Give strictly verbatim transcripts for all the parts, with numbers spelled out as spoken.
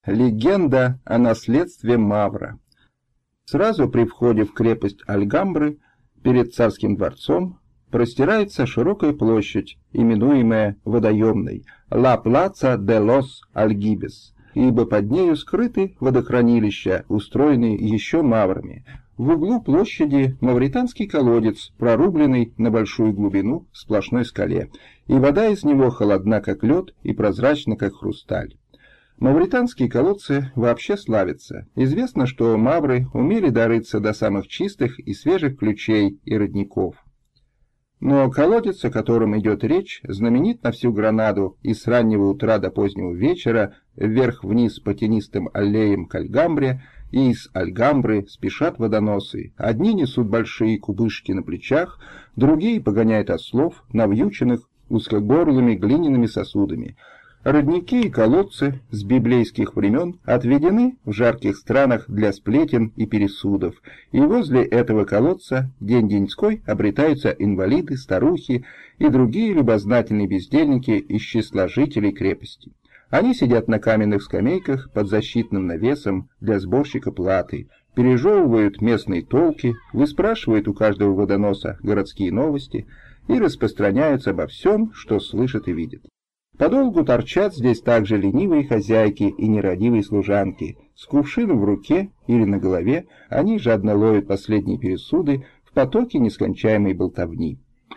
Легенда о наследстве Мавра. Сразу при входе в крепость Альгамбры, перед царским дворцом, простирается широкая площадь, именуемая водоемной «Ла Плаца де лос Альгибес», ибо под нею скрыты водохранилища, устроенные еще маврами. В углу площади мавританский колодец, прорубленный на большую глубину в сплошной скале, и вода из него холодна, как лед, и прозрачна, как хрусталь. Мавританские колодцы вообще славятся. Известно, что мавры умели дорыться до самых чистых и свежих ключей и родников. Но колодец, о котором идет речь, знаменит на всю Гранаду, и с раннего утра до позднего вечера вверх-вниз по тенистым аллеям к Альгамбре, и из Альгамбры спешат водоносы. Одни несут большие кубышки на плечах, другие погоняют ослов, навьюченных узкогорлыми глиняными сосудами. Родники и колодцы с библейских времен отведены в жарких странах для сплетен и пересудов, и возле этого колодца день-деньской обретаются инвалиды, старухи и другие любознательные бездельники из числа жителей крепости. Они сидят на каменных скамейках под защитным навесом для сборщика платы, пережевывают местные толки, выспрашивают у каждого водоноса городские новости и распространяются обо всем, что слышат и видят. Подолгу торчат здесь также ленивые хозяйки и нерадивые служанки. С кувшином в руке или на голове они жадно ловят последние пересуды в потоке нескончаемой болтовни.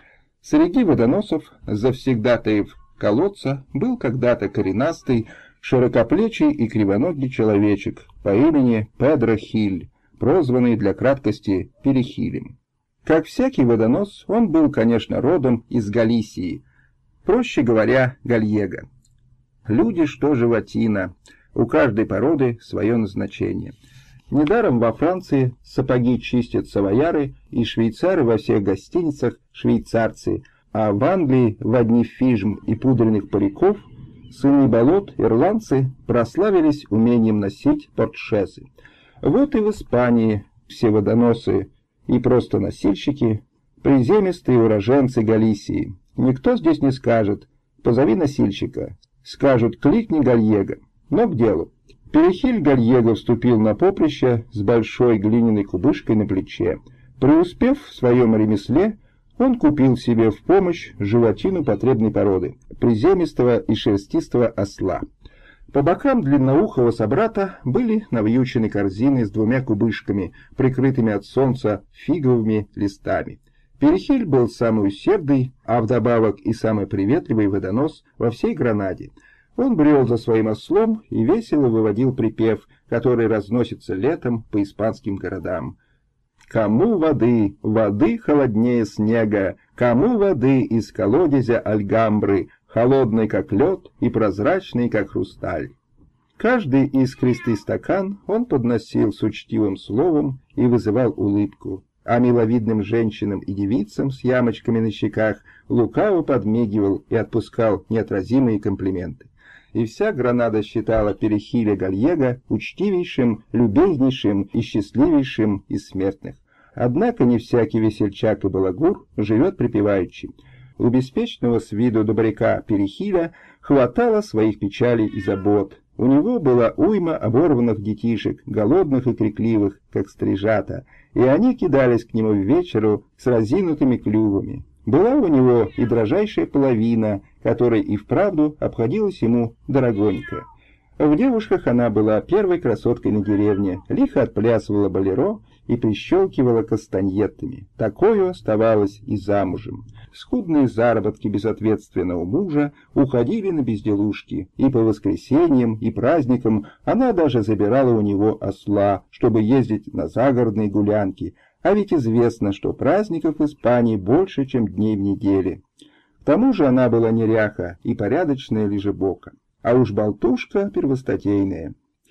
Среди водоносов, завсегдатаев колодца, был когда-то коренастый, широкоплечий и кривоногий человечек по имени Педро Хиль, прозванный для краткости Перехилем. Как всякий водонос, он был, конечно, родом из Галисии, проще говоря, гальего. Люди, что животина, у каждой породы свое назначение. Недаром во Франции сапоги чистят савояры, и швейцары во всех гостиницах швейцарцы, а в Англии в одни фижм и пудренных париков сыны болот, ирландцы, прославились умением носить портшезы. Вот и в Испании все водоносы и просто носильщики, приземистые уроженцы Галисии. Никто здесь не скажет «позови носильщика», скажут «кликни гальего». Но к делу. Перехиль гальего вступил на поприще с большой глиняной кубышкой на плече. Преуспев в своем ремесле, он купил себе в помощь животину потребной породы, приземистого и шерстистого осла. По бокам длинноухого собрата были навьючены корзины с двумя кубышками, прикрытыми от солнца фиговыми листами. Перехиль был самый усердный, а вдобавок и самый приветливый водонос во всей Гранаде. Он брел за своим ослом и весело выводил припев, который разносится летом по испанским городам. «Кому воды, воды холоднее снега, кому воды из колодезя Альгамбры, холодный как лед и прозрачный как хрусталь». Каждый искристый стакан он подносил с учтивым словом и вызывал улыбку, а миловидным женщинам и девицам с ямочками на щеках лукаво подмигивал и отпускал неотразимые комплименты. И вся Гранада считала Перехиля гальего учтивейшим, любезнейшим и счастливейшим из смертных. Однако не всякий весельчак и балагур живет припеваючи. У беспечного с виду добряка Перехиля хватало своих печалей и забот. У него была уйма оборванных детишек, голодных и крикливых, как стрижата, и они кидались к нему вечеру с разинутыми клювами. Была у него и дрожайшая половина, которая и вправду обходилась ему дорогонько. В девушках она была первой красоткой на деревне, лихо отплясывала болеро и прищелкивала кастаньетами. Такою оставалась и замужем. Скудные заработки безответственного мужа уходили на безделушки, и по воскресеньям и праздникам она даже забирала у него осла, чтобы ездить на загородные гулянки, а ведь известно, что праздников в Испании больше, чем дней в неделе. К тому же она была неряха и порядочная лежебока, а уж болтушка первостатейная.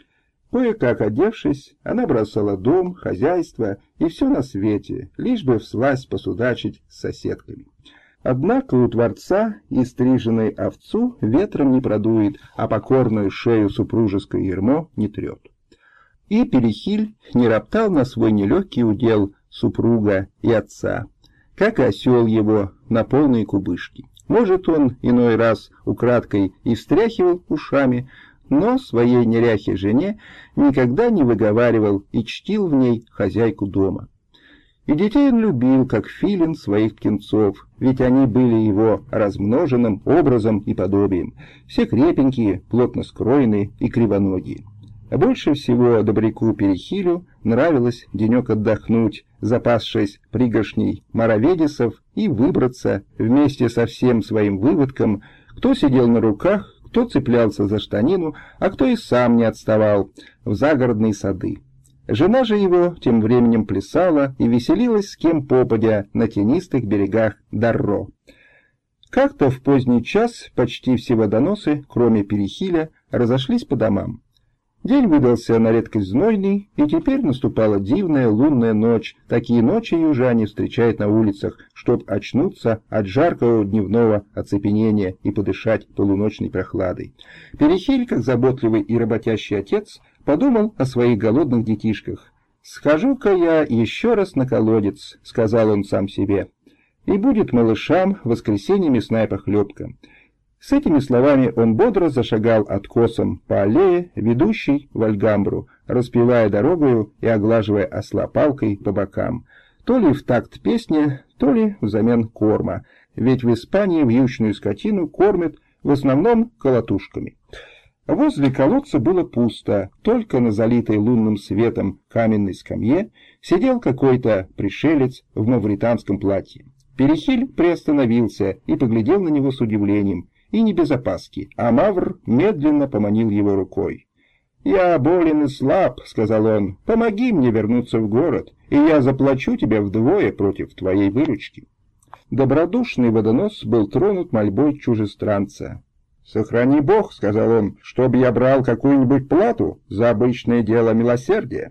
Кое-как одевшись, она бросала дом, хозяйство и все на свете, лишь бы всласть посудачить с соседками. Однако у Творца и стриженной овцу ветром не продует, а покорную шею супружеское ярмо не трет. И Перехиль не роптал на свой нелегкий удел супруга и отца, как и осел его на полные кубышки. Может, он иной раз украдкой и встряхивал ушами, но своей неряхе жене никогда не выговаривал и чтил в ней хозяйку дома. И детей он любил, как филин своих птенцов, ведь они были его размноженным образом и подобием, все крепенькие, плотно скроенные и кривоногие. А больше всего добряку Перехилю нравилось денек отдохнуть, запасшись пригоршней мароведисов, и выбраться вместе со всем своим выводком, кто сидел на руках, кто цеплялся за штанину, а кто и сам не отставал, в загородные сады. Жена же его тем временем плясала и веселилась с кем попадя на тенистых берегах Дарро. Как-то в поздний час почти все водоносы, кроме Перехиля, разошлись по домам. День выдался на редкость знойный, и теперь наступала дивная лунная ночь. Такие ночи южане встречают на улицах, чтоб очнуться от жаркого дневного оцепенения и подышать полуночной прохладой. Перехиль, как заботливый и работящий отец, подумал о своих голодных детишках. «Схожу-ка я еще раз на колодец», — сказал он сам себе, — «и будет малышам в воскресенье мясная похлебка». С этими словами он бодро зашагал откосом по аллее, ведущей в Альгамбру, распевая дорогою и оглаживая осла палкой по бокам, то ли в такт песни, то ли взамен корма, ведь в Испании вьючную скотину кормят в основном колотушками. Возле колодца было пусто, только на залитой лунным светом каменной скамье сидел какой-то пришелец в мавританском платье. Перехиль приостановился и поглядел на него с удивлением, и не без опаски, а Мавр медленно поманил его рукой. «Я болен и слаб», — сказал он, — «помоги мне вернуться в город, и я заплачу тебе вдвое против твоей выручки». Добродушный водонос был тронут мольбой чужестранца. «Сохрани Бог», — сказал он, — «чтоб я брал какую-нибудь плату за обычное дело милосердия».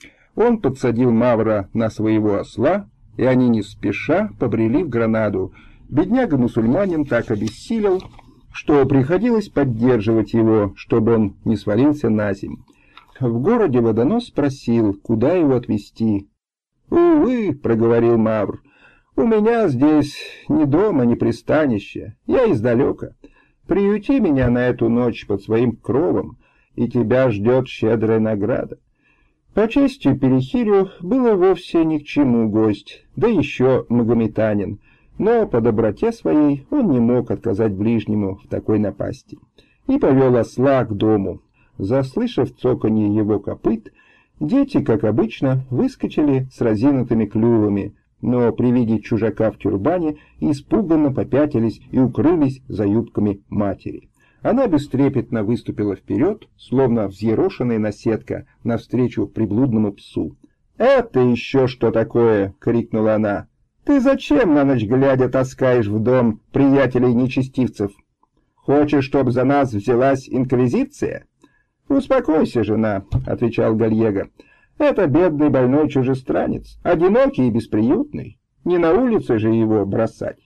Он подсадил Мавра на своего осла, и они не спеша побрели в Гранаду. Бедняга-мусульманин так обессилел, что приходилось поддерживать его, чтобы он не свалился на земь. В городе водонос спросил, куда его отвезти. «Увы», — проговорил Мавр, — «у меня здесь ни дома, ни пристанища, я издалека. Приюти меня на эту ночь под своим кровом, и тебя ждет щедрая награда». По чести Перехилю было вовсе ни к чему гость, да еще магометанин, но по доброте своей он не мог отказать ближнему в такой напасти, и повел осла к дому. Заслышав цоканье его копыт, дети, как обычно, выскочили с разинутыми клювами, но при виде чужака в тюрбане испуганно попятились и укрылись за юбками матери. Она бестрепетно выступила вперед, словно взъерошенная наседка, навстречу приблудному псу. «Это еще что такое?» — крикнула она. «Ты зачем на ночь глядя таскаешь в дом приятелей-нечестивцев? Хочешь, чтоб за нас взялась инквизиция?» «Успокойся, жена», — отвечал Гальего. «Это бедный больной чужестранец, одинокий и бесприютный. Не на улице же его бросать».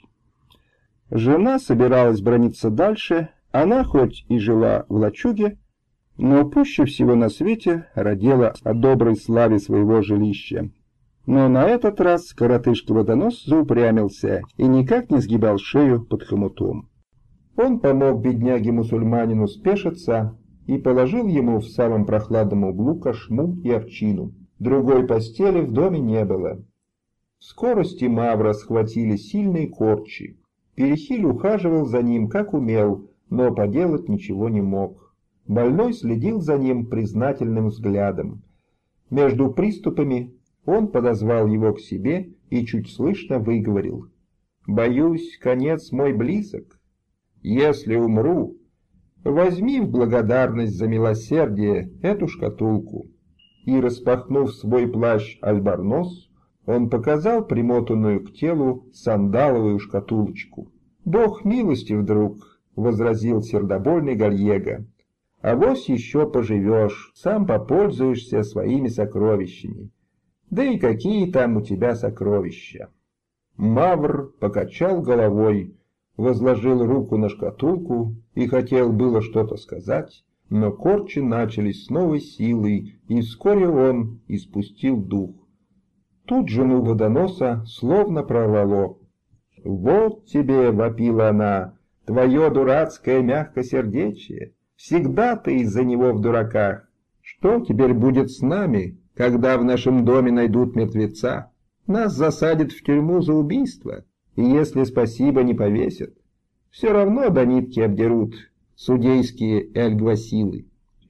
Жена собиралась браниться дальше. Она хоть и жила в лачуге, но пуще всего на свете радела о доброй славе своего жилища. Но на этот раз коротышка-водонос заупрямился и никак не сгибал шею под хомутом. Он помог бедняге-мусульманину спешиться и положил ему в самом прохладном углу кошму и овчину. Другой постели в доме не было. В скорости Мавра схватили сильные корчи. Перехиль ухаживал за ним как умел, но поделать ничего не мог. Больной следил за ним признательным взглядом. Между приступами он подозвал его к себе и чуть слышно выговорил: «Боюсь, конец мой близок. Если умру, возьми в благодарность за милосердие эту шкатулку». И, распахнув свой плащ альборноз, он показал примотанную к телу сандаловую шкатулочку. «Бог милостив, друг», — возразил сердобольный Гальего. «Авось еще поживешь, сам попользуешься своими сокровищами. Да и какие там у тебя сокровища?» Мавр покачал головой, возложил руку на шкатулку и хотел было что-то сказать, но корчи начались с новой силой, и вскоре он испустил дух. Тут жену водоноса словно прорвало. «Вот тебе, — вопила она, — твое дурацкое мягкосердечие. Всегда ты из-за него в дураках. Что теперь будет с нами, когда в нашем доме найдут мертвеца? Нас засадят в тюрьму за убийство, и если спасибо не повесят, все равно до нитки обдерут судейские эльгвасилы.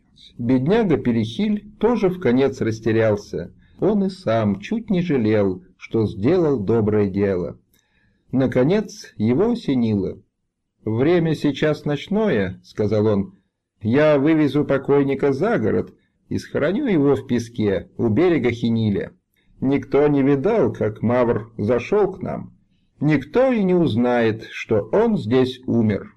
Бедняга Перехиль тоже вконец растерялся. Он и сам чуть не жалел, что сделал доброе дело. Наконец его осенило. «Время сейчас ночное», — сказал он. «Я вывезу покойника за город и схороню его в песке у берега Хиниля. Никто не видал, как Мавр зашел к нам. Никто и не узнает, что он здесь умер».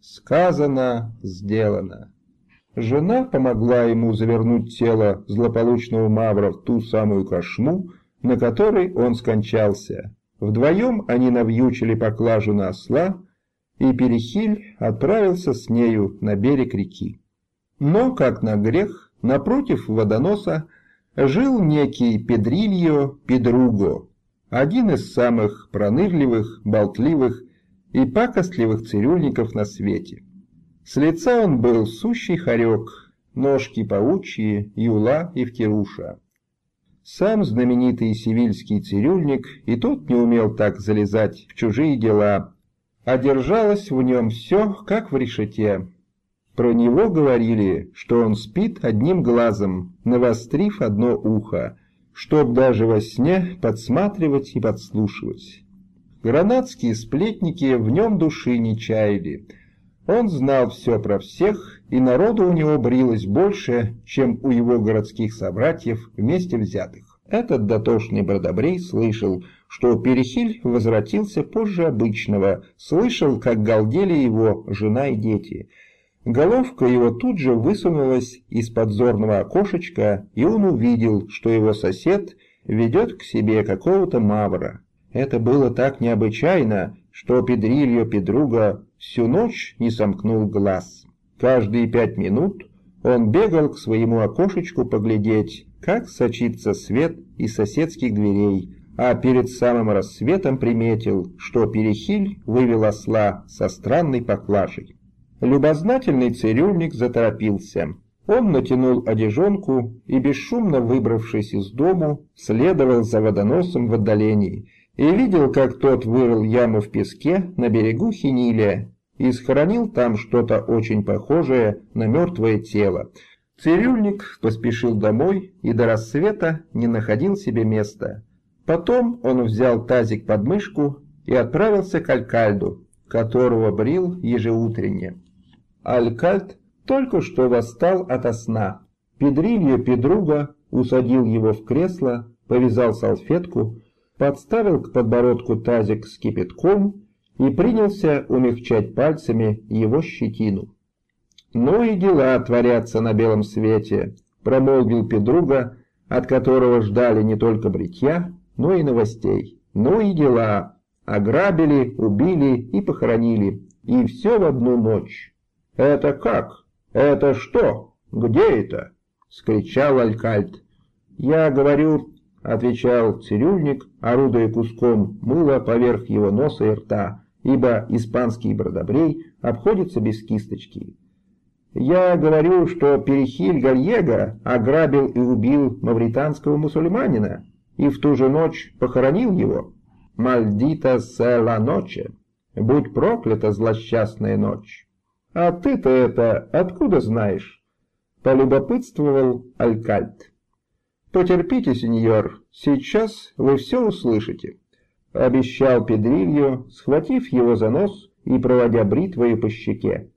Сказано, сделано. Жена помогла ему завернуть тело злополучного Мавра в ту самую кошму, на которой он скончался. Вдвоем они навьючили поклажу на осла, и Перехиль отправился с нею на берег реки. Но, как на грех, напротив водоноса жил некий Педрильо Педруго, один из самых пронырливых, болтливых и пакостливых цирюльников на свете. С лица он был сущий хорек, ножки паучьи, юла и втируша. Сам знаменитый севильский цирюльник и тот не умел так залезать в чужие дела, а держалось в нем все, как в решете. Про него говорили, что он спит одним глазом, навострив одно ухо, чтоб даже во сне подсматривать и подслушивать. Гранадские сплетники в нем души не чаяли. Он знал все про всех, и народу у него брилось больше, чем у его городских собратьев вместе взятых. Этот дотошный бродобрей слышал, что Перехиль возвратился позже обычного, слышал, как галдели его жена и дети. Головка его тут же высунулась из подзорного окошечка, и он увидел, что его сосед ведет к себе какого-то мавра. Это было так необычайно, что Педрильо Педруго всю ночь не сомкнул глаз. Каждые пять минут он бегал к своему окошечку поглядеть, как сочится свет из соседских дверей, а перед самым рассветом приметил, что Перехиль вывел осла со странной поклажей. Любознательный цирюльник заторопился. Он натянул одежонку и, бесшумно выбравшись из дому, следовал за водоносом в отдалении и видел, как тот вырыл яму в песке на берегу Хиниля и схоронил там что-то очень похожее на мертвое тело. Цирюльник поспешил домой и до рассвета не находил себе места. Потом он взял тазик под мышку и отправился к Алькальду, которого брил ежеутренне. Алькальд только что восстал ото сна. Педрильо Педруго усадил его в кресло, повязал салфетку, подставил к подбородку тазик с кипятком и принялся умягчать пальцами его щетину. «Ну и дела творятся на белом свете», — промолвил Педруго, от которого ждали не только бритья, но и новостей. «Ну и дела. Ограбили, убили и похоронили. И все в одну ночь». «Это как? Это что? Где это?» — скричал Алькальд. «Я говорю», — отвечал цирюльник, орудуя куском мыла поверх его носа и рта, ибо испанский бродобрей обходится без кисточки. «Я говорю, что Перехиль Гальего ограбил и убил мавританского мусульманина и в ту же ночь похоронил его. Мальдита се ла ноче, будь проклята злосчастная ночь». «А ты-то это откуда знаешь?» — полюбопытствовал Алькальд. «Потерпите, сеньор, сейчас вы все услышите», — обещал Педрильо, схватив его за нос и проводя бритвою по щеке.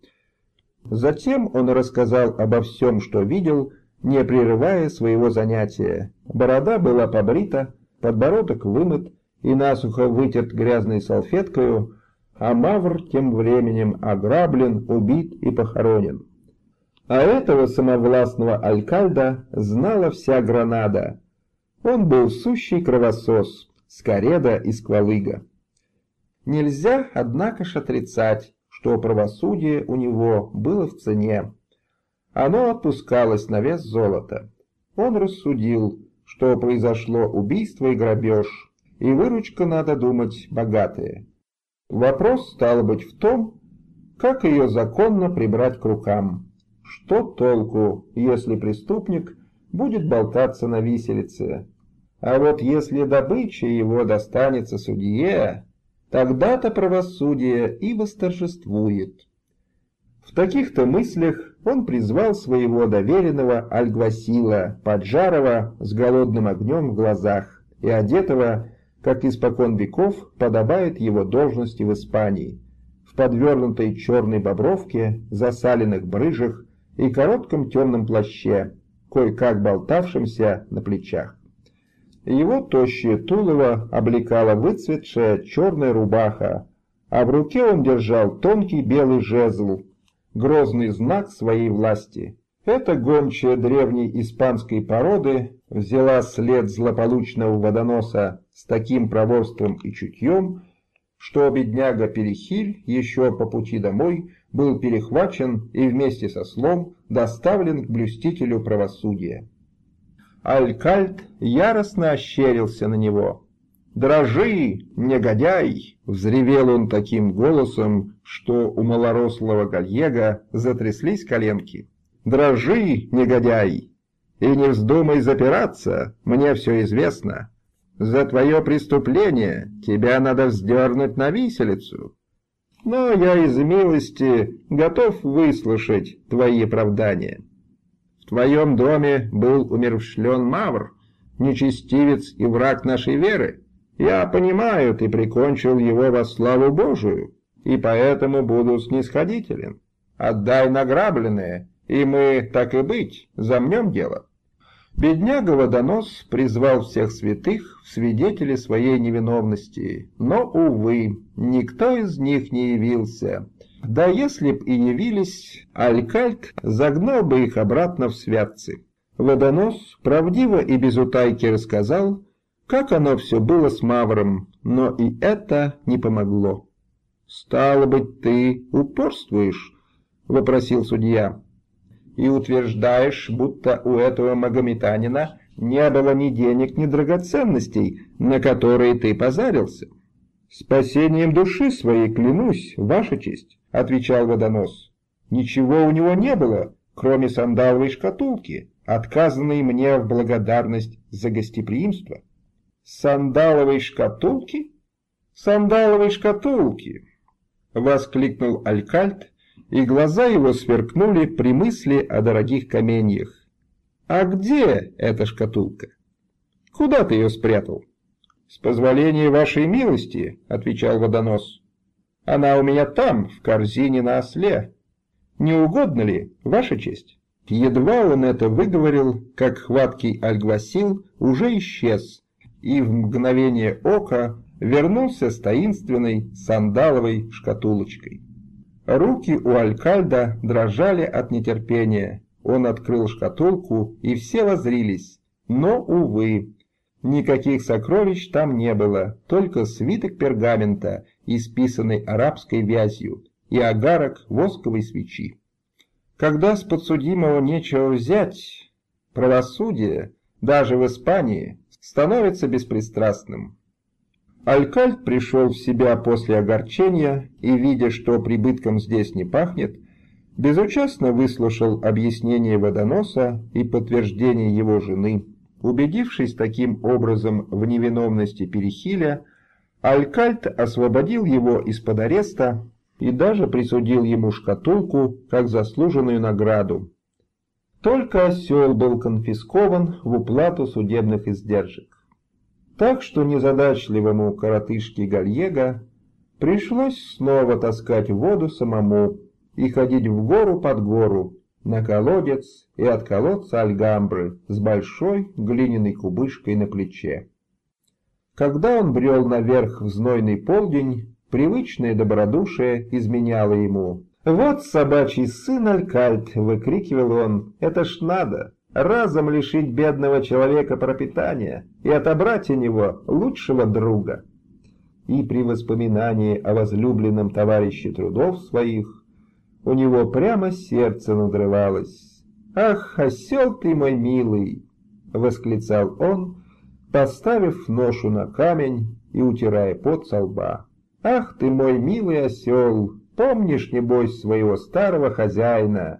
Затем он рассказал обо всем, что видел, не прерывая своего занятия. Борода была побрита, подбородок вымыт и насухо вытерт грязной салфеткою, а Мавр тем временем ограблен, убит и похоронен. А этого самовластного Алькальда знала вся Гранада. Он был сущий кровосос, скареда и сквалыга. Нельзя, однако ж, отрицать, что правосудие у него было в цене. Оно отпускалось на вес золота. Он рассудил, что произошло убийство и грабеж, и выручка, надо думать, богатая. Вопрос, стало быть, в том, как ее законно прибрать к рукам. что толку, если преступник будет болтаться на виселице? А вот если добыча его достанется судье, тогда-то правосудие и восторжествует. В таких-то мыслях он призвал своего доверенного Альгвасила Поджарова с голодным огнем в глазах и одетого, как испокон веков подобает его должности в Испании, в подвернутой черной бобровке, засаленных брыжах и коротком темном плаще, кое-как болтавшемся на плечах. Его тощее тулово облекала выцветшая черная рубаха, а в руке он держал тонкий белый жезл, грозный знак своей власти. Эта гончая древней испанской породы взяла след злополучного водоноса с таким проворством и чутьем, что бедняга Перехиль еще по пути домой был перехвачен и вместе со слом доставлен к блюстителю правосудия. Алькальд яростно ощерился на него. «Дрожи, негодяй!» — взревел он таким голосом, что у малорослого Гальего затряслись коленки. «Дрожи, негодяй! И не вздумай запираться, мне все известно. За твое преступление тебя надо вздернуть на виселицу. Но я из милости готов выслушать твои оправдания. В твоем доме был умерщвлен Мавр, нечестивец и враг нашей веры. Я понимаю, ты прикончил его во славу Божию, и поэтому буду снисходителен. Отдай награбленное, и мы, так и быть, замнем дело». Бедняга-водонос призвал всех святых в свидетели своей невиновности, но, увы, никто из них не явился. Да если б и явились, Алькальд загнал бы их обратно в святцы. Водонос правдиво и без утайки рассказал, как оно все было с Мавром, но и это не помогло. «Стало быть, ты упорствуешь?» — вопросил судья. «И утверждаешь, будто у этого магометанина не было ни денег, ни драгоценностей, на которые ты позарился?» «Спасением души своей клянусь, ваша честь», — отвечал водонос. «Ничего у него не было, кроме сандаловой шкатулки, отказанной мне в благодарность за гостеприимство». «Сандаловой шкатулки? Сандаловой шкатулки!» — воскликнул Алькальд, и глаза его сверкнули при мысли о дорогих каменьях. «А где эта шкатулка? Куда ты ее спрятал?» «С позволения вашей милости», — отвечал водонос. «Она у меня там, в корзине на осле. Не угодно ли, ваша честь?» Едва он это выговорил, как хваткий Альгвасил уже исчез, и в мгновение ока вернулся с таинственной сандаловой шкатулочкой. Руки у Алькальда дрожали от нетерпения. Он открыл шкатулку, и все воззрились. Но, увы, никаких сокровищ там не было, только свиток пергамента, исписанный арабской вязью, и огарок восковой свечи. Когда с подсудимого нечего взять, правосудие, даже в Испании, становится беспристрастным. Алькальд пришел в себя после огорчения и, видя, что прибытком здесь не пахнет, безучастно выслушал объяснение водоноса и подтверждение его жены. Убедившись таким образом в невиновности Перехиля, Алькальд освободил его из-под ареста и даже присудил ему шкатулку как заслуженную награду. Только осел был конфискован в уплату судебных издержек. Так что незадачливому коротышке Гальего пришлось снова таскать воду самому и ходить в гору под гору, на колодец и от колодца Альгамбры с большой глиняной кубышкой на плече. Когда он брел наверх в знойный полдень, привычное добродушие изменяло ему. «Вот собачий сын Алькальд!» — выкрикивал он. «Это ж надо! Разом лишить бедного человека пропитания и отобрать у него лучшего друга!» И при воспоминании о возлюбленном товарище трудов своих у него прямо сердце надрывалось. «Ах, осел ты мой милый!» — восклицал он, поставив ношу на камень и утирая пот со лба. «Ах ты мой милый осел! Помнишь, небось, своего старого хозяина,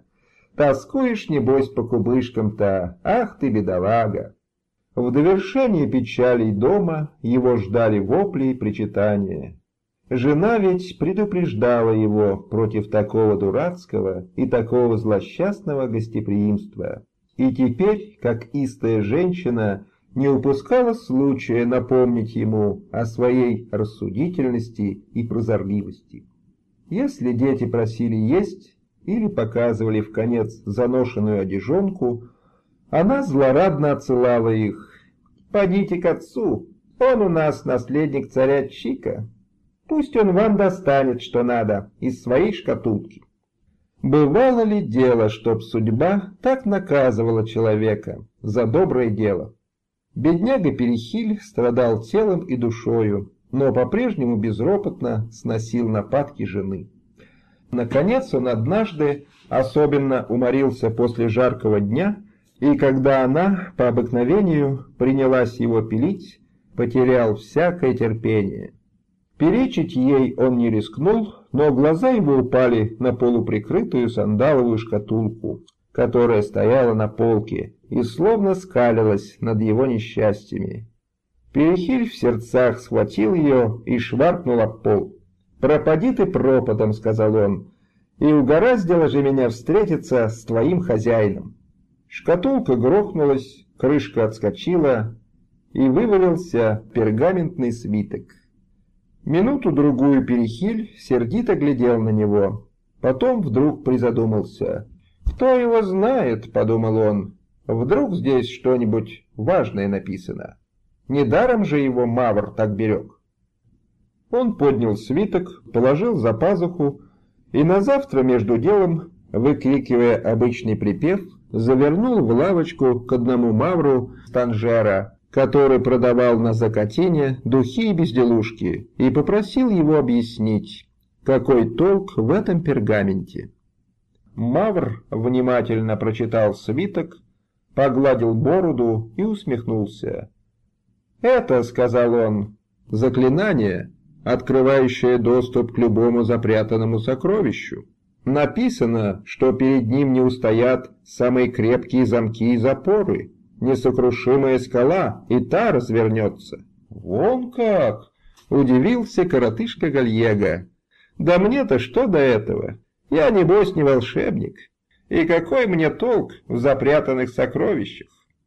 Тоскуешь, небось, по кубышкам-то, ах ты, бедолага!» В довершение печалей дома его ждали вопли и причитания. Жена ведь предупреждала его против такого дурацкого и такого злосчастного гостеприимства. И теперь, как истая женщина, не упускала случая напомнить ему о своей рассудительности и прозорливости. Если дети просили есть или показывали вконец заношенную одежонку, она злорадно отсылала их. «Подите к отцу, он у нас наследник царя Чика. Пусть он вам достанет, что надо, из своей шкатулки». Бывало ли дело, чтоб судьба так наказывала человека за доброе дело? Бедняга Перехиль страдал телом и душою, но по-прежнему безропотно сносил нападки жены. Наконец он однажды особенно уморился после жаркого дня, и когда она, по обыкновению, принялась его пилить, потерял всякое терпение. Перечить ей он не рискнул, но глаза его упали на полуприкрытую сандаловую шкатулку, которая стояла на полке и словно скалилась над его несчастьями. Перехиль в сердцах схватил ее и шваркнул об пол. «Пропади ты пропадом», — сказал он, — «и угораздило же меня встретиться с твоим хозяином». Шкатулка грохнулась, крышка отскочила, и вывалился пергаментный свиток. Минуту-другую Перехиль сердито глядел на него, потом вдруг призадумался. «Кто его знает?» — подумал он. «Вдруг здесь что-нибудь важное написано? Недаром же его Мавр так берег». Он поднял свиток, положил за пазуху и на завтра между делом, выкрикивая обычный припев, завернул в лавочку к одному Мавру с Танжера, который продавал на закатине духи и безделушки, и попросил его объяснить, какой толк в этом пергаменте. Мавр внимательно прочитал свиток, погладил бороду и усмехнулся. «Это, — сказал он, — заклинание, открывающее доступ к любому запрятанному сокровищу. Написано, что перед ним не устоят самые крепкие замки и запоры. Несокрушимая скала, и та развернется». «Вон как!» — удивился коротышка Гальего. «Да мне-то что до этого? Я, небось, не волшебник. И какой мне толк в запрятанных сокровищах?»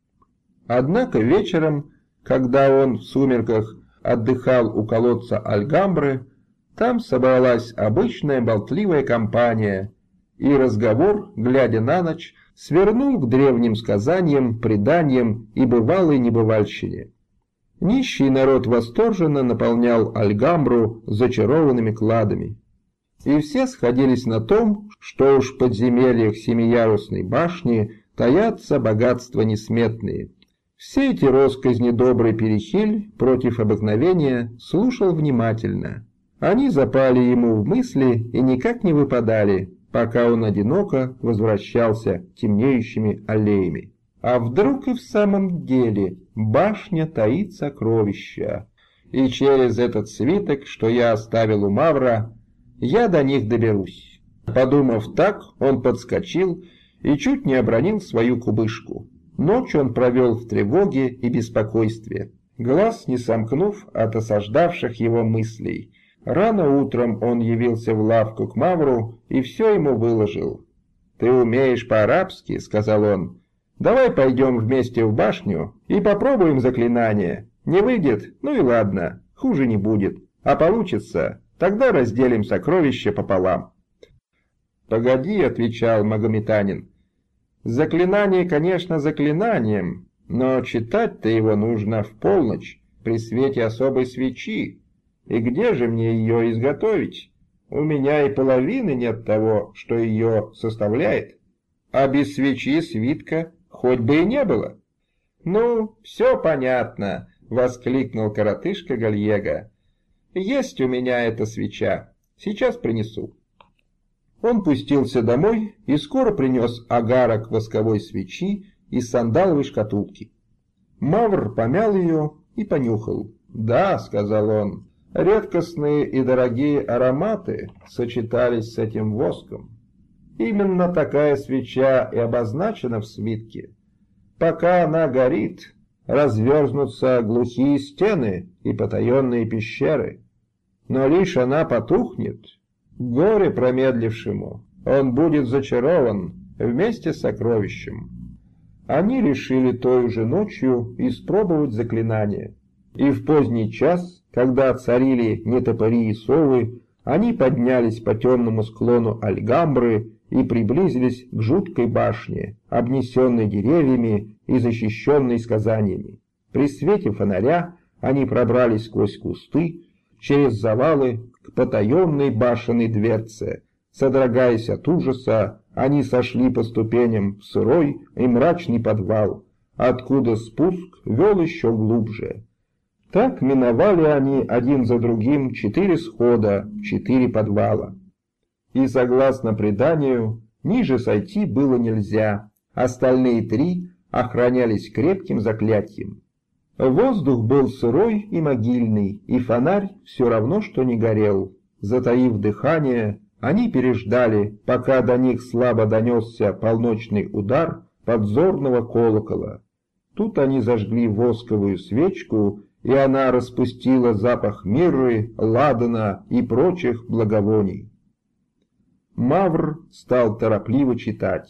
Однако вечером, когда он в сумерках отдыхал у колодца Альгамбры, там собралась обычная болтливая компания, и разговор, глядя на ночь, свернул к древним сказаниям, преданиям и бывалой небывальщине. Нищий народ восторженно наполнял Альгамбру зачарованными кладами. И все сходились на том, что уж в подземельях семиярусной башни таятся богатства несметные. Все эти росказни добрый Перехиль против обыкновения слушал внимательно. Они запали ему в мысли и никак не выпадали, пока он одиноко возвращался темнеющими аллеями. А вдруг и в самом деле башня таит сокровища, и через этот свиток, что я оставил у Мавра, я до них доберусь. Подумав так, он подскочил и чуть не обронил свою кубышку. Ночь он провел в тревоге и беспокойстве, глаз не сомкнув от осаждавших его мыслей. Рано утром он явился в лавку к Мавру и все ему выложил. «Ты умеешь по-арабски», — сказал он. «Давай пойдем вместе в башню и попробуем заклинание. Не выйдет? Ну и ладно, хуже не будет. А получится, тогда разделим сокровища пополам». «Погоди», — отвечал магометанин. «Заклинание, конечно, заклинанием, но читать-то его нужно в полночь, при свете особой свечи. И где же мне ее изготовить? У меня и половины нет того, что ее составляет. А без свечи свитка хоть бы и не было». «Ну, все понятно», — воскликнул коротышка Гальего. «Есть у меня эта свеча. Сейчас принесу». Он пустился домой и скоро принес агарок восковой свечи из сандаловой шкатулки. Мавр помял ее и понюхал. «Да», — сказал он, — «редкостные и дорогие ароматы сочетались с этим воском. Именно такая свеча и обозначена в свитке. Пока она горит, разверзнутся глухие стены и потаенные пещеры. Но лишь она потухнет, горе промедлившему, он будет зачарован вместе с сокровищем. Они решили той же ночью испробовать заклинание. И в поздний час, когда царили нетопыри и совы, они поднялись по темному склону Альгамбры и приблизились к жуткой башне, обнесенной деревьями и защищенной сказаниями. При свете фонаря они пробрались сквозь кусты, через завалы к потаенной башенной дверце. Содрогаясь от ужаса, они сошли по ступеням в сырой и мрачный подвал, откуда спуск вел еще глубже. Так миновали они один за другим четыре схода, четыре подвала. И, согласно преданию, ниже сойти было нельзя, остальные три охранялись крепким заклятием. Воздух был сырой и могильный, и фонарь все равно что не горел. Затаив дыхание, они переждали, пока до них слабо донесся полночный удар подзорного колокола. Тут они зажгли восковую свечку, и она распустила запах мирры, ладана и прочих благовоний. Мавр стал торопливо читать.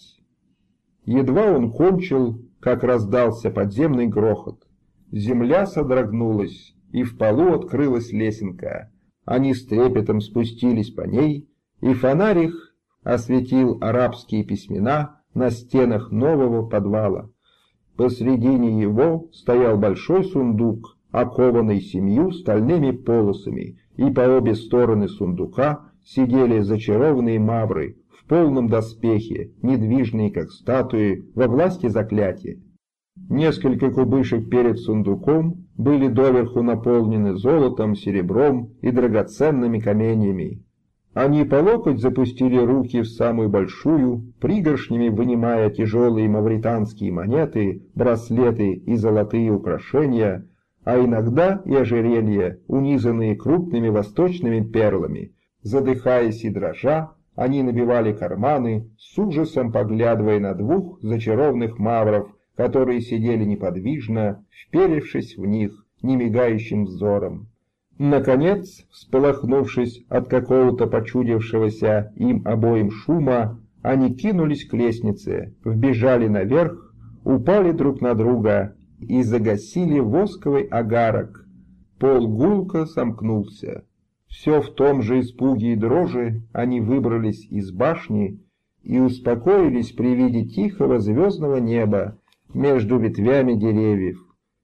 Едва он кончил, как раздался подземный грохот. Земля содрогнулась, и в полу открылась лесенка. Они с трепетом спустились по ней, и фонарь их осветил арабские письмена на стенах нового подвала. Посредине его стоял большой сундук, окованный семью стальными полосами, и по обе стороны сундука сидели зачарованные мавры в полном доспехе, недвижные как статуи, во власти заклятия. Несколько кубышек перед сундуком были доверху наполнены золотом, серебром и драгоценными каменьями. Они по локоть запустили руки в самую большую, пригоршнями вынимая тяжелые мавританские монеты, браслеты и золотые украшения, а иногда и ожерелья, унизанные крупными восточными перлами. Задыхаясь и дрожа, они набивали карманы, с ужасом поглядывая на двух зачарованных мавров, которые сидели неподвижно, вперевшись в них немигающим взором. Наконец, всполохнувшись от какого-то почудившегося им обоим шума, они кинулись к лестнице, вбежали наверх, упали друг на друга и загасили восковый агарок. Пол гулко сомкнулся. Все в том же испуге и дрожи они выбрались из башни и успокоились при виде тихого звездного неба между ветвями деревьев.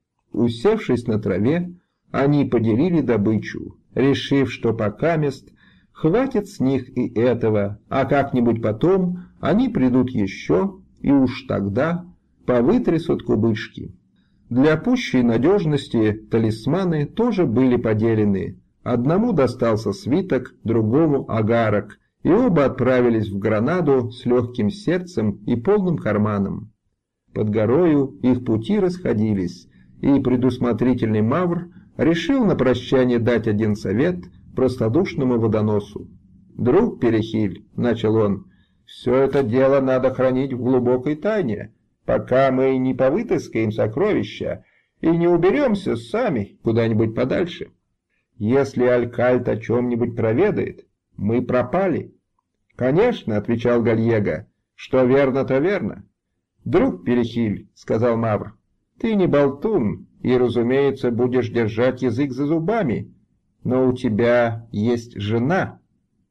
Усевшись на траве, они поделили добычу, решив, что покамест хватит с них и этого, а как-нибудь потом они придут еще, и уж тогда повытрясут кубышки. Для пущей надежности талисманы тоже были поделены. Одному достался свиток, другому агарок, и оба отправились в Гранаду с легким сердцем и полным карманом. Под горою их пути расходились, и предусмотрительный мавр решил на прощание дать один совет простодушному водоносу. «Друг Перехиль», — начал он, — «все это дело надо хранить в глубокой тайне, пока мы не повытаскаем сокровища и не уберемся сами куда-нибудь подальше. Если Алькальт о чем-нибудь проведает, мы пропали». «Конечно», — отвечал Гальего, — «что верно, то верно». «Друг Перехиль», — сказал мавр, — «ты не болтун и, разумеется, будешь держать язык за зубами, но у тебя есть жена».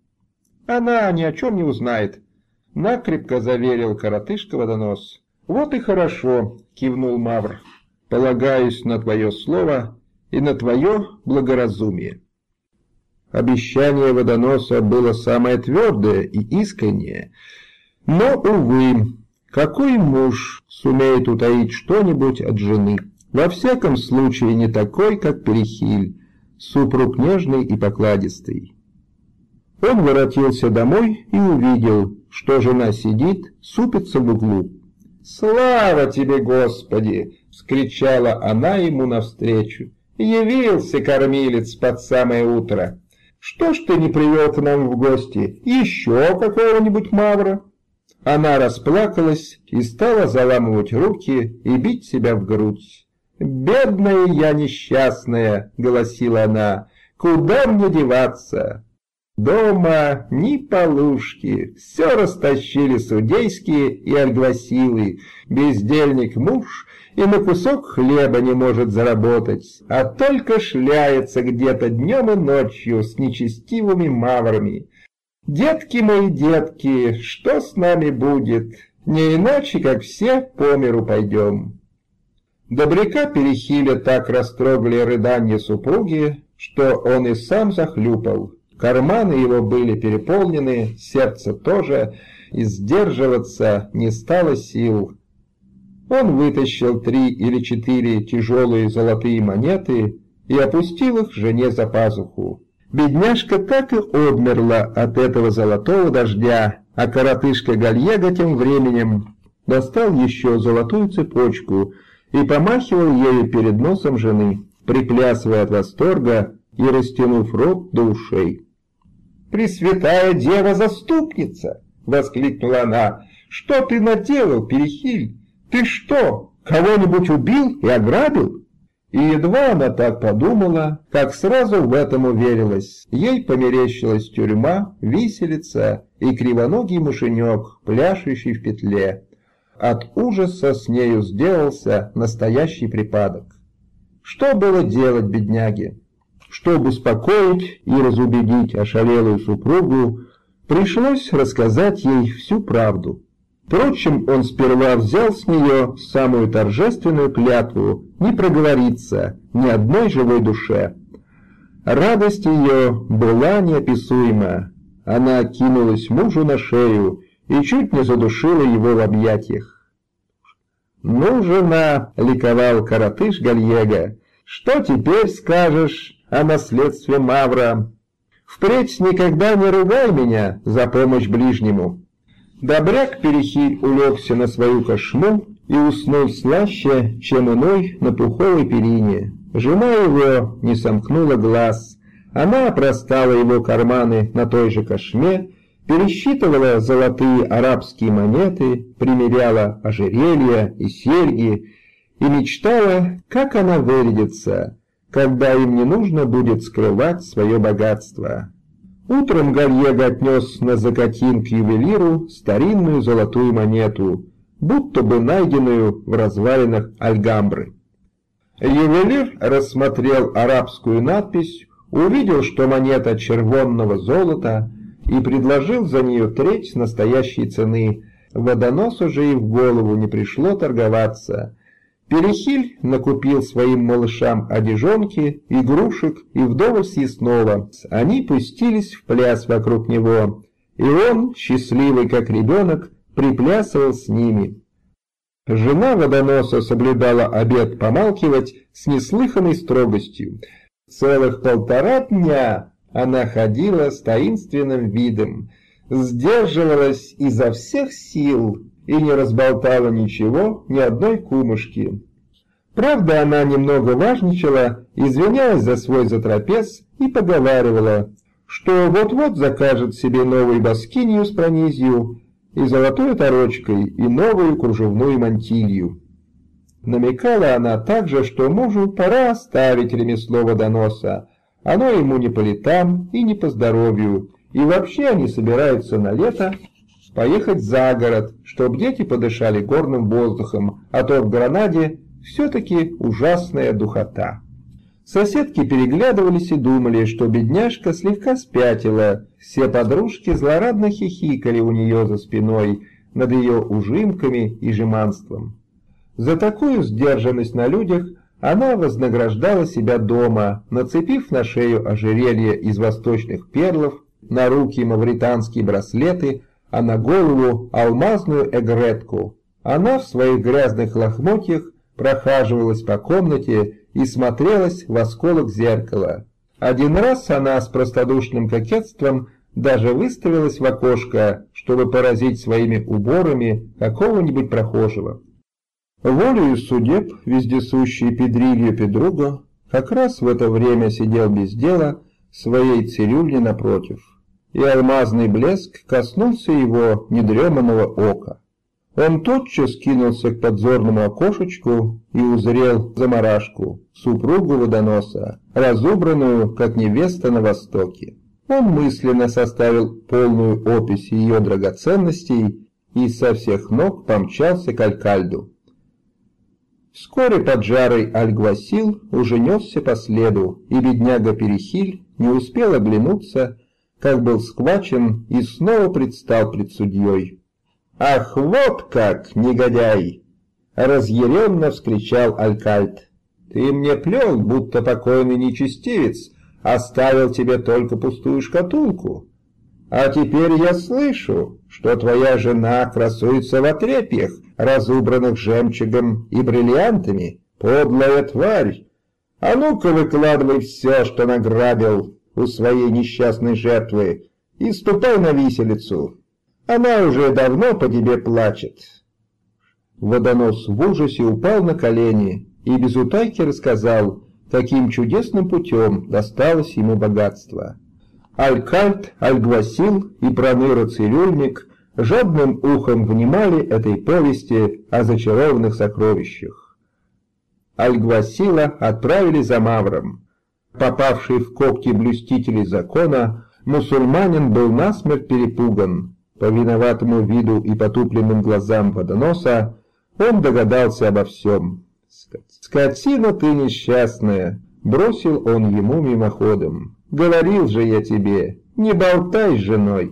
«Она ни о чем не узнает», — накрепко заверил коротышка-водонос. «Вот и хорошо», — кивнул мавр, — «полагаюсь на твое слово и на твое благоразумие». Обещание водоноса было самое твердое и искреннее, но, увы, какой муж сумеет утаить что-нибудь от жены? Во всяком случае не такой, как Перехиль, супруг нежный и покладистый. Он воротился домой и увидел, что жена сидит, супится в углу. «Слава тебе, Господи!» — вскричала она ему навстречу. «Явился кормилец под самое утро! Что ж ты не привел к нам в гости еще какого-нибудь мавра?» Она расплакалась и стала заламывать руки и бить себя в грудь. «Бедная я несчастная!» — голосила она. «Куда мне деваться? Дома ни полушки, все растащили судейские и альгласилы. Бездельник муж и на кусок хлеба не может заработать, а только шляется где-то днем и ночью с нечестивыми маврами. Детки мои, детки, что с нами будет? Не иначе, как все по миру пойдем». Добряка Перехиля так растрогали рыдания супруги, что он и сам захлюпал. Карманы его были переполнены, сердце тоже, и сдерживаться не стало сил. Он вытащил три или четыре тяжелые золотые монеты и опустил их жене за пазуху. Бедняжка так и обмерла от этого золотого дождя, а коротышка Гальего тем временем достал еще золотую цепочку и помахивал ею перед носом жены, приплясывая от восторга и растянув рот до ушей. «Пресвятая Дева-заступница!» — воскликнула она. «Что ты наделал, Перехиль? Ты что, кого-нибудь убил и ограбил?» И едва она так подумала, как сразу в этом уверилась. Ей померещилась тюрьма, виселица и кривоногий мышенек, пляшущий в петле. От ужаса с нею сделался настоящий припадок. Что было делать бедняге? Чтобы успокоить и разубедить ошалелую супругу, пришлось рассказать ей всю правду. Впрочем, он сперва взял с нее самую торжественную клятву не проговориться ни одной живой душе. Радость ее была неописуема. Она кинулась мужу на шею и чуть не задушила его в объятиях. «Ну, жена!» — ликовал коротыш Гальего. «Что теперь скажешь о наследстве Мавра? Впредь никогда не ругай меня за помощь ближнему». Добряк Перехиль улегся на свою кошму и уснул слаще, чем иной на пуховой перине. Жена его не сомкнула глаз. Она опростала его карманы на той же кошме, пересчитывала золотые арабские монеты, примеряла ожерелья и серьги и мечтала, как она вырядится, когда им не нужно будет скрывать свое богатство. Утром Гальего отнес на закатин к ювелиру старинную золотую монету, будто бы найденную в развалинах Альгамбры. Ювелир рассмотрел арабскую надпись, увидел, что монета червонного золота, и предложил за нее треть настоящей цены. Водоносу же и в голову не пришло торговаться. Перехиль накупил своим малышам одежонки, игрушек и вдоволь съестного. Они пустились в пляс вокруг него, и он, счастливый как ребенок, приплясывал с ними. Жена Водоноса соблюдала обет помалкивать с неслыханной строгостью. Целых полтора дня она ходила с таинственным видом, сдерживалась изо всех сил и не разболтала ничего, ни одной кумушки. Правда, она немного важничала, извинялась за свой затрапез и поговаривала, что вот-вот закажет себе новую баскинью с пронизью и золотой оторочкой и новую кружевную мантилью. Намекала она также, что мужу пора оставить ремесло водоноса, оно ему не по летам и не по здоровью, и вообще они собираются на лето поехать за город, чтобы дети подышали горным воздухом, а то в Гранаде все-таки ужасная духота. Соседки переглядывались и думали, что бедняжка слегка спятила, все подружки злорадно хихикали у нее за спиной над ее ужимками и жеманством. За такую сдержанность на людях она вознаграждала себя дома, нацепив на шею ожерелье из восточных перлов, на руки мавританские браслеты, а на голову алмазную эгретку. Она в своих грязных лохмотьях прохаживалась по комнате и смотрелась в осколок зеркала. Один раз она с простодушным кокетством даже выставилась в окошко, чтобы поразить своими уборами какого-нибудь прохожего. Волею судеб вездесущий Педрильо Педруго как раз в это время сидел без дела в своей цирюльне напротив. и алмазный блеск коснулся его недреманного ока. Он тотчас кинулся к подзорному окошечку и узрел замарашку, супругу водоноса, разубранную, как невеста на Востоке. Он мысленно составил полную опись ее драгоценностей и со всех ног помчался к Алькальду. Вскоре поджарый Альгвасил уже несся по следу, и бедняга Перехиль не успел оглянуться, как был схвачен и снова предстал пред судьей. «Ах, вот как, негодяй!» — разъяренно вскричал Алькальд. «Ты мне плел, будто покойный нечестивец оставил тебе только пустую шкатулку. А теперь я слышу, что твоя жена красуется в отрепьях, разубранных жемчугом и бриллиантами. Подлая тварь! А ну-ка выкладывай все, что награбил у своей несчастной жертвы, и ступай на виселицу. Она уже давно по тебе плачет». Водонос в ужасе упал на колени и без утайки рассказал, каким чудесным путем досталось ему богатство. Алькальд, Альгвасил и проныра-цирюльник жадным ухом внимали этой повести о зачарованных сокровищах. Альгвасила отправили за Мавром. Попавший в когти блюстителей закона, мусульманин был насмерть перепуган. По виноватому виду и потупленным глазам водоноса он догадался обо всем. «Скотина ты несчастная!» — бросил он ему мимоходом. «Говорил же я тебе, не болтай с женой!»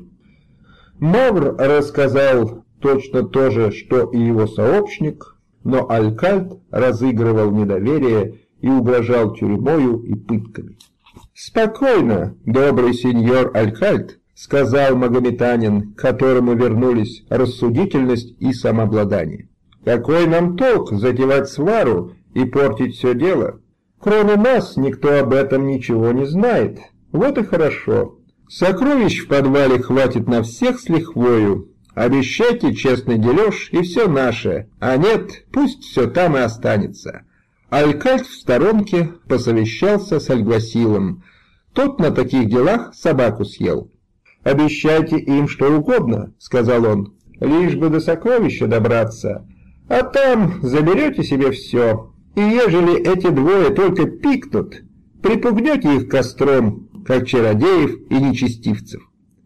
Мавр рассказал точно то же, что и его сообщник, но Алькальд разыгрывал недоверие и угрожал тюрьмою и пытками. «Спокойно, добрый сеньор Алькальд», — сказал магометанин, к которому вернулись рассудительность и самообладание. «Какой нам толк затевать свару и портить все дело? Кроме нас никто об этом ничего не знает. Вот и хорошо. Сокровищ в подвале хватит на всех с лихвою. Обещайте честный дележ, и все наше, а нет, пусть все там и останется». Алькальд в сторонке посовещался с Альгвасилом. Тот на таких делах собаку съел. «Обещайте им что угодно», — сказал он, — «лишь бы до сокровища добраться. А там заберете себе все, и ежели эти двое только пикнут, припугнете их костром, как чародеев и нечестивцев».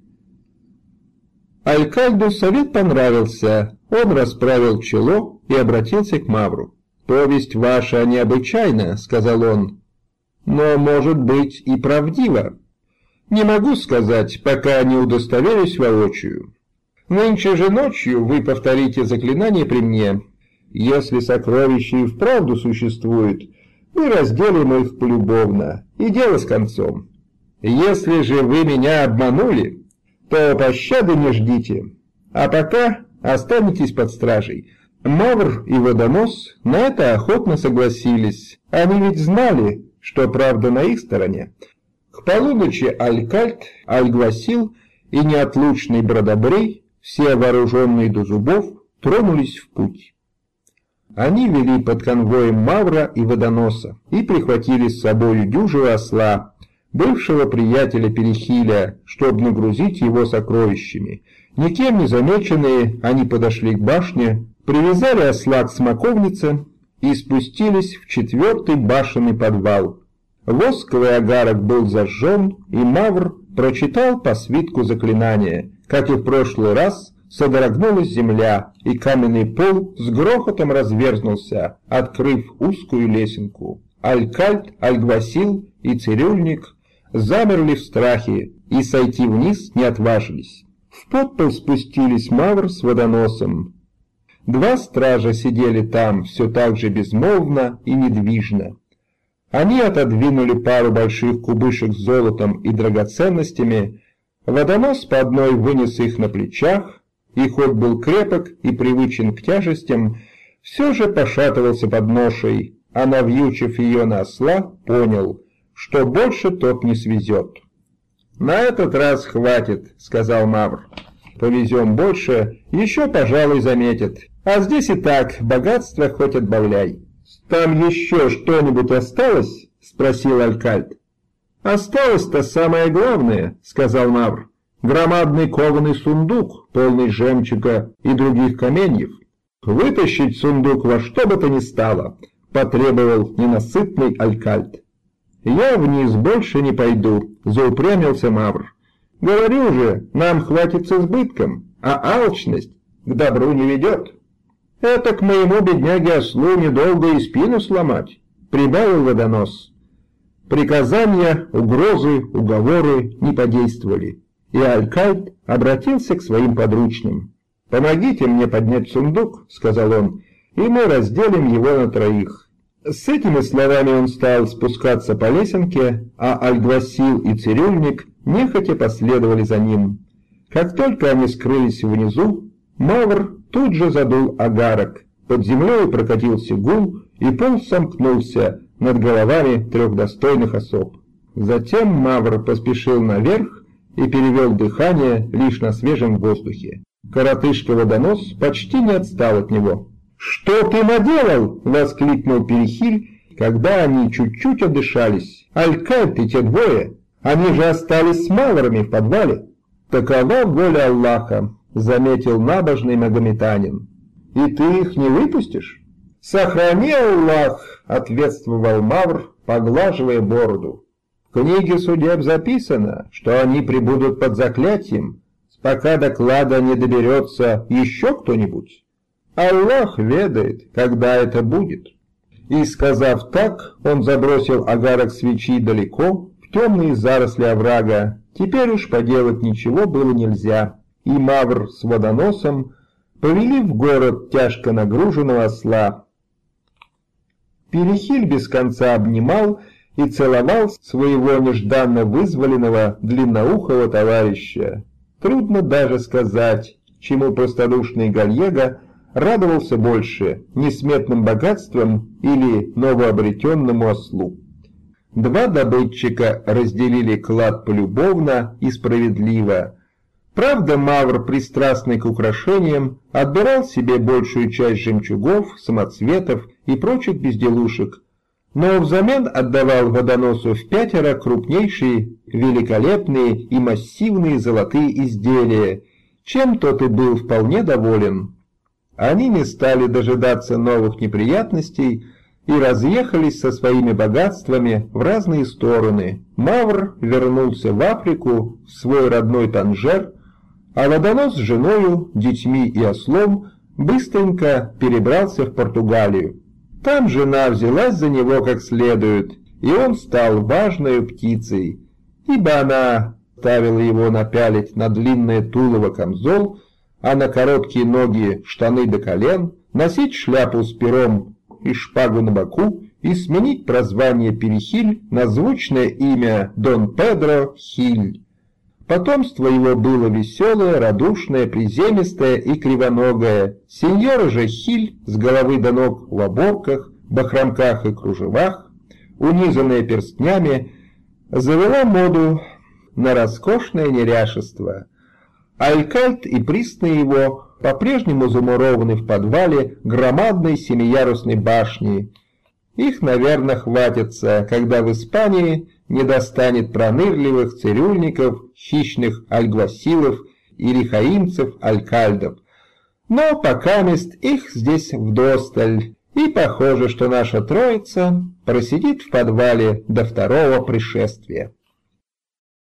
Алькальду совет понравился, он расправил чело и обратился к Мавру. «Повесть ваша необычайна», — сказал он, — «но, может быть, и правдива. Не могу сказать, пока не удостоверюсь воочию. Нынче же ночью вы повторите заклинание при мне. Если сокровища и вправду существуют, мы разделим их полюбовно, и дело с концом. Если же вы меня обманули, то пощады не ждите, а пока останетесь под стражей». Мавр и Водонос на это охотно согласились, они ведь знали, что правда на их стороне. К полуночи Алькальд, Альгвасил и неотлучный Бродобрей, все вооруженные до зубов, тронулись в путь. Они вели под конвоем Мавра и Водоноса и прихватили с собою дюжего осла, бывшего приятеля Перехиля, чтобы нагрузить его сокровищами. Никем не замеченные, они подошли к башне, привязали осла к смоковнице и спустились в четвертый башенный подвал. Восковый агарок был зажжен, и Мавр прочитал по свитку заклинание. Как и в прошлый раз, содрогнулась земля, и каменный пол с грохотом разверзнулся, открыв узкую лесенку. Алькальд, Альгвасил и цирюльник замерли в страхе и сойти вниз не отважились. В подпол спустились Мавр с Водоносом. Два стража сидели там все так же безмолвно и недвижно. Они отодвинули пару больших кубышек с золотом и драгоценностями. Водонос по одной вынес их на плечах, и хоть был крепок и привычен к тяжестям, все же пошатывался под ношей, а навьючив ее на осла, понял, что больше тот не свезет. «На этот раз хватит», — сказал Мавр. «Повезем больше, еще, пожалуй, заметят. А здесь и так богатство хоть отбавляй». «Там еще что-нибудь осталось?» — спросил Алькальд. «Осталось-то самое главное», — сказал Мавр. громадный кованый сундук, полный жемчуга и других каменьев. «Вытащить сундук во что бы то ни стало», — потребовал ненасытный алькальд. «Я вниз больше не пойду», — заупрямился Мавр. «Говорю же, нам хватит с избытком, а алчность к добру не ведет». «Это к моему бедняге-ослу недолго и спину сломать», — прибавил водонос. Приказания, угрозы, уговоры не подействовали, и алькальд обратился к своим подручным. «Помогите мне поднять сундук», — сказал он, — «и мы разделим его на троих». С этими словами он стал спускаться по лесенке, а Альгвасил и цирюльник нехотя последовали за ним. Как только они скрылись внизу, Мавр тут же задул агарок, под землей прокатился гул, и пол сомкнулся над головами трех достойных особ. Затем Мавр поспешил наверх и перевел дыхание лишь на свежем воздухе. Коротышка-водонос почти не отстал от него. «Что ты наделал?» — воскликнул Перехиль, когда они чуть-чуть отдышались. «Алькальд и те двое, они же остались с Маврами в подвале». «Такова воля Аллаха», — заметил набожный магометанин. «И ты их не выпустишь?» «Сохрани, Аллах», — ответствовал Мавр, поглаживая бороду. «В книге судеб записано, что они прибудут под заклятием, пока доклада не доберется еще кто-нибудь. Аллах ведает, когда это будет». И, сказав так, он забросил агарок свечи далеко, в темные заросли оврага. Теперь уж поделать ничего было нельзя, и Мавр с водоносом повели в город тяжко нагруженного осла. Перехиль без конца обнимал и целовал своего нежданно вызволенного длинноухого товарища. Трудно даже сказать, чему простодушный Гальего радовался больше — несметным богатством или новообретенному ослу. Два добытчика разделили клад полюбовно и справедливо. Правда, Мавр, пристрастный к украшениям, отбирал себе большую часть жемчугов, самоцветов и прочих безделушек, но взамен отдавал водоносу в пятеро крупнейшие, великолепные и массивные золотые изделия, чем тот и был вполне доволен. Они не стали дожидаться новых неприятностей и разъехались со своими богатствами в разные стороны. Мавр вернулся в Африку, в свой родной Танжер, а водонос с женою, детьми и ослом быстренько перебрался в Португалию. Там жена взялась за него как следует, и он стал важной птицей, ибо она ставила его напялить на длинное тулово камзол, а на короткие ноги штаны до колен, носить шляпу с пером и шпагу на боку и сменить прозвание Перехиль на звучное имя Дон Педро Хиль. Потомство его было веселое, радушное, приземистое и кривоногое. Сеньора же Хиль с головы до ног в оборках, бахромках и кружевах, унизанная перстнями, завела моду на роскошное неряшество. Алькальд и присны его по-прежнему замурованы в подвале громадной семиярусной башни. Их, наверное, хватится, когда в Испании не достанет пронырливых цирюльников, хищных альгвасилов и лихаимцев-алькальдов. Но покамест их здесь вдосталь, и похоже, что наша троица просидит в подвале до второго пришествия.